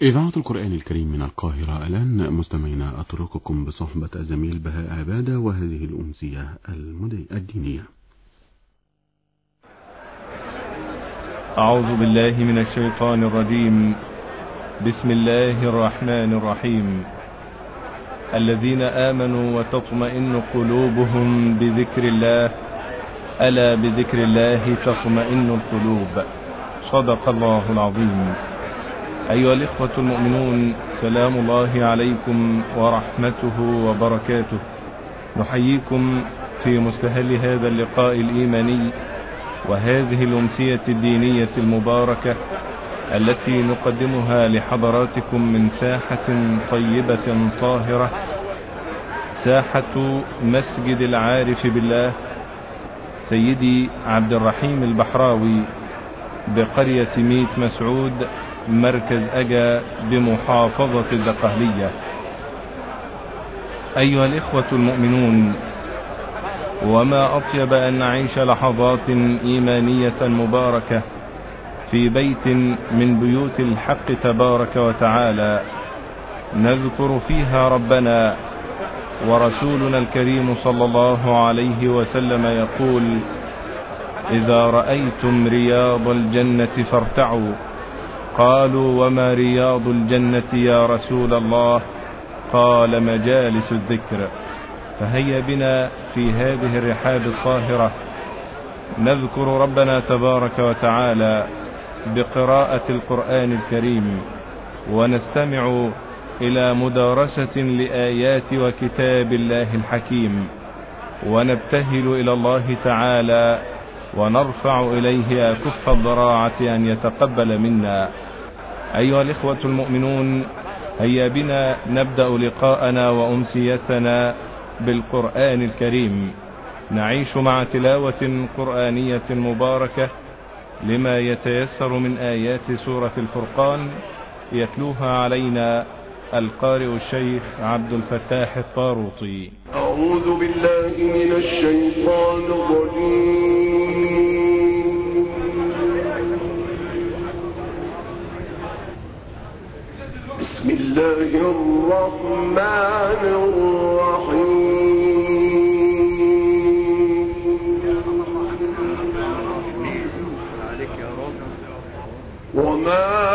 إذاعة القرآن الكريم من القاهرة. الآن مستمعينا أترككم بصحبة الزميل بهاء عبادة وهذه الأمسية الدينية. أعوذ بالله من الشيطان الرجيم. بسم الله الرحمن الرحيم. الذين آمنوا وتطمئن قلوبهم بذكر الله، ألا بذكر الله تطمئن القلوب. صدق الله العظيم. أيها الإخوة المؤمنون، سلام الله عليكم ورحمته وبركاته. نحييكم في مستهل هذا اللقاء الإيماني وهذه الأمسية الدينية المباركة التي نقدمها لحضراتكم من ساحة طيبة طاهرة، ساحة مسجد العارف بالله سيدي عبد الرحيم البحراوي بقرية ميت مسعود، مركز أجا بمحافظة الدقهلية. أيها الإخوة المؤمنون، وما أطيب أن نعيش لحظات إيمانية مباركة في بيت من بيوت الحق تبارك وتعالى، نذكر فيها ربنا. ورسولنا الكريم صلى الله عليه وسلم يقول: إذا رأيتم رياض الجنة فارتعوا. قالوا: وما رياض الجنة يا رسول الله؟ قال: مجالس الذكر. فهيا بنا في هذه الرحاب الطاهرة نذكر ربنا تبارك وتعالى بقراءة القرآن الكريم، ونستمع إلى مدارسة لآيات وكتاب الله الحكيم، ونبتهل إلى الله تعالى ونرفع إليه أكف الضراعة أن يتقبل منا. أيها الإخوة المؤمنون، هيا بنا نبدأ لقاءنا وأمسيتنا بالقرآن الكريم، نعيش مع تلاوة قرآنية مباركة لما يتيسر من آيات سورة الفرقان، يتلوها علينا القارئ الشيخ عبد الفتاح الطاروطي. أعوذ بالله من الشيطان الرجيم. بسم الله الرحمن الرحيم. وما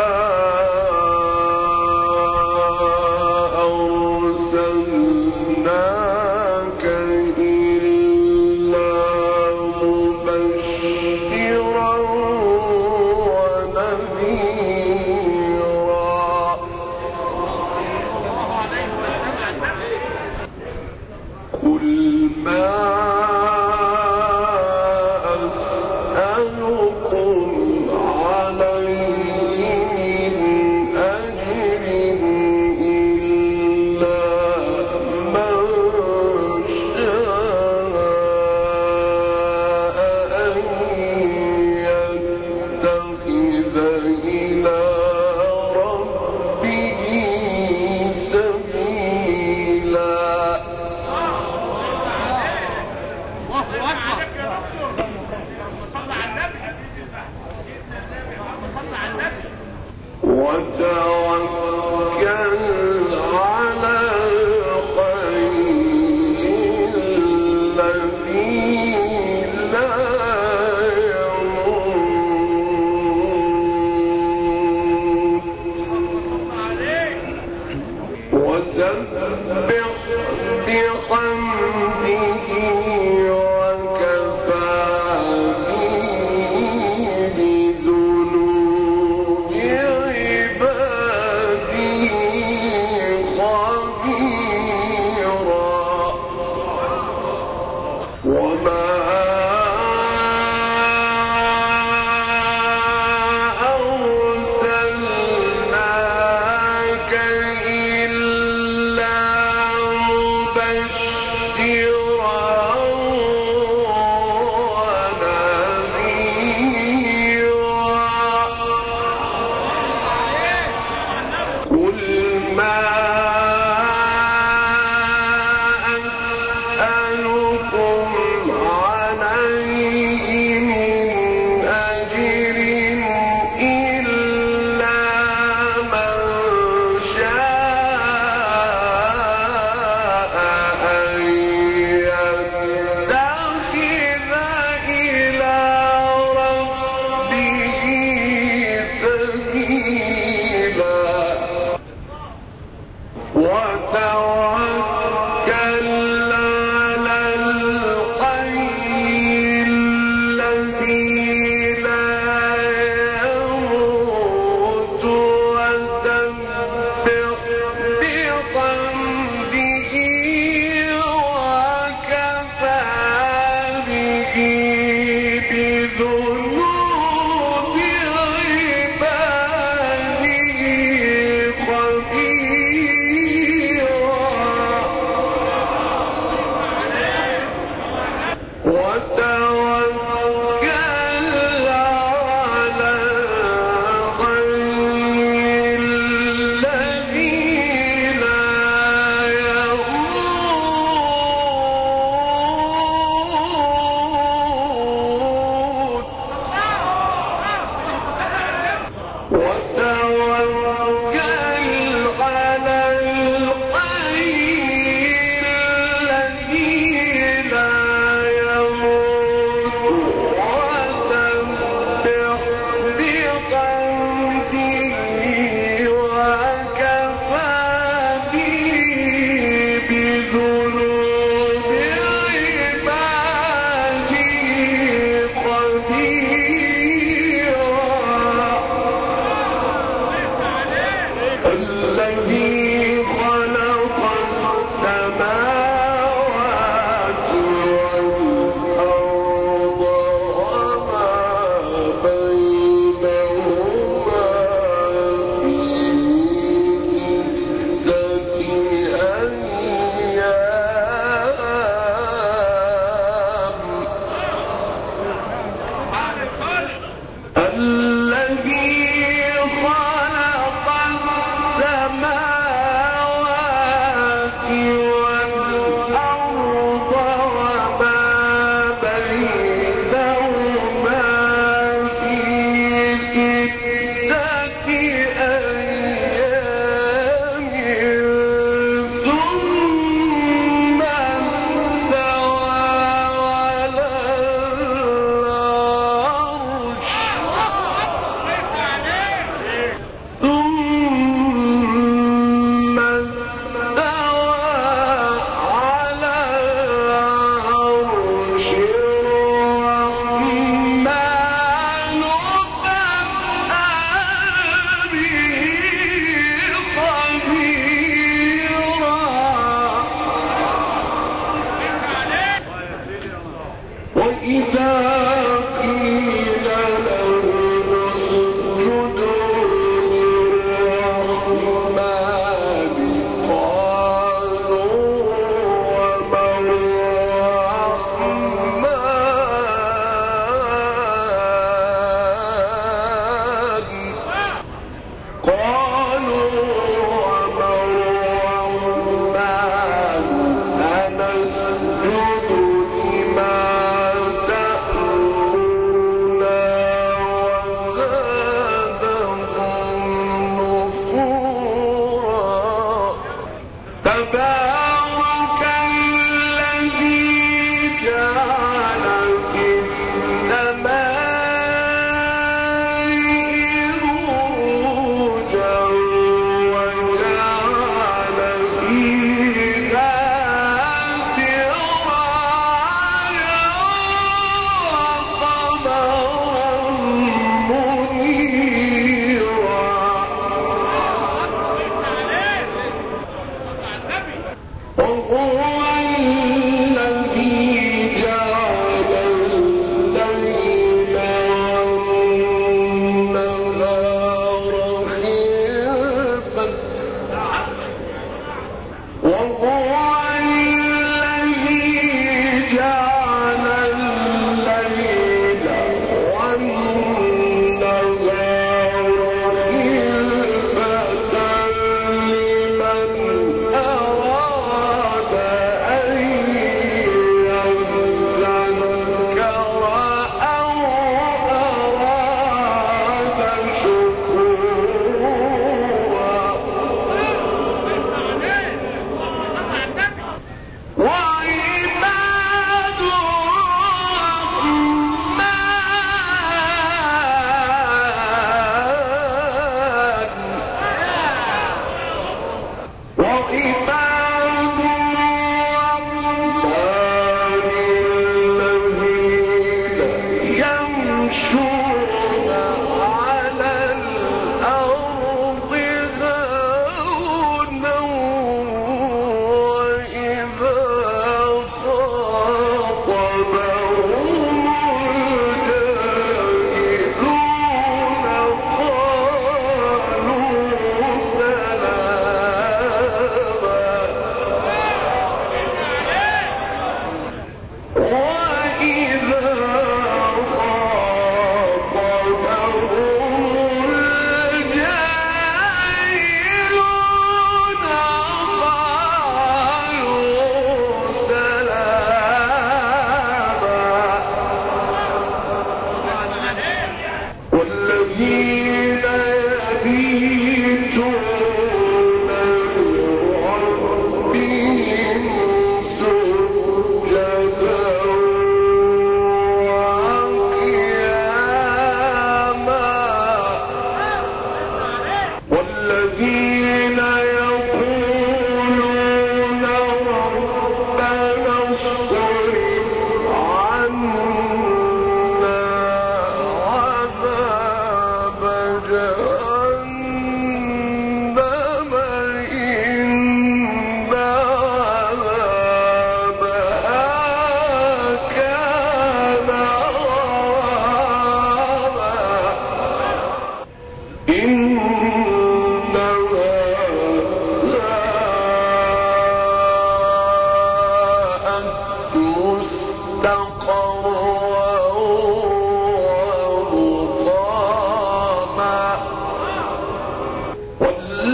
مبشرا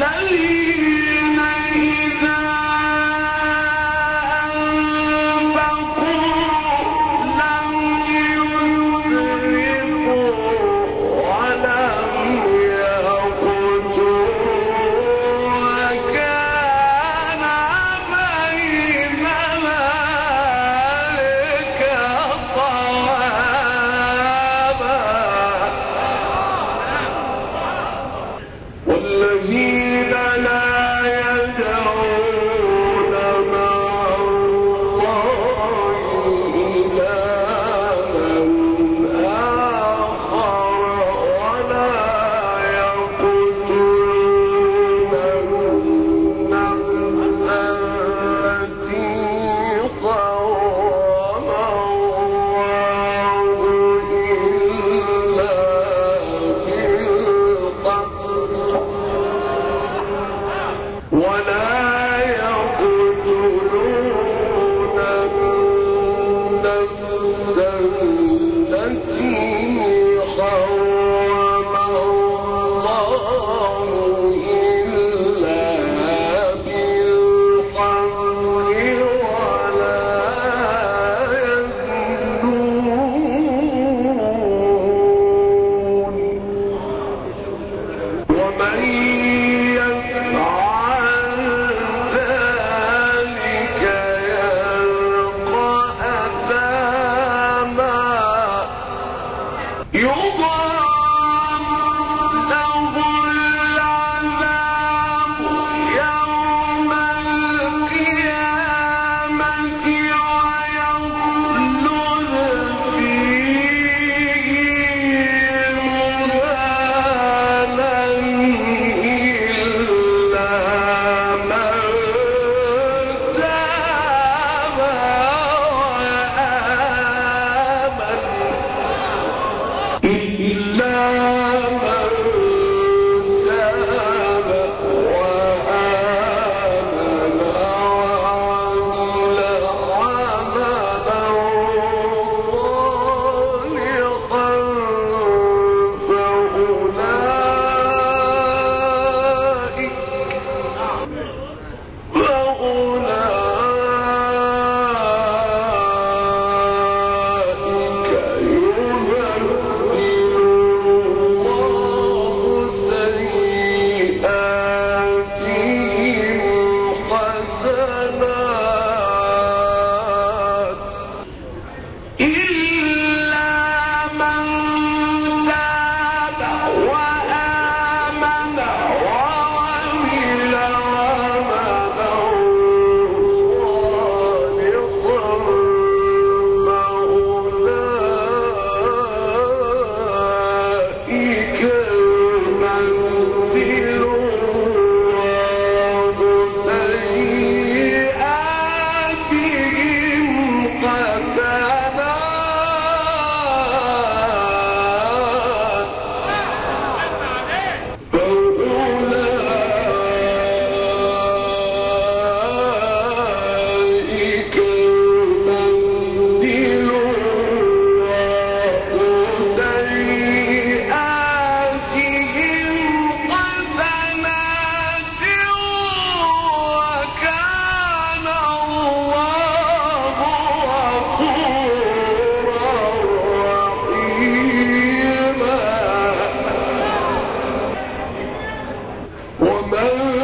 ومن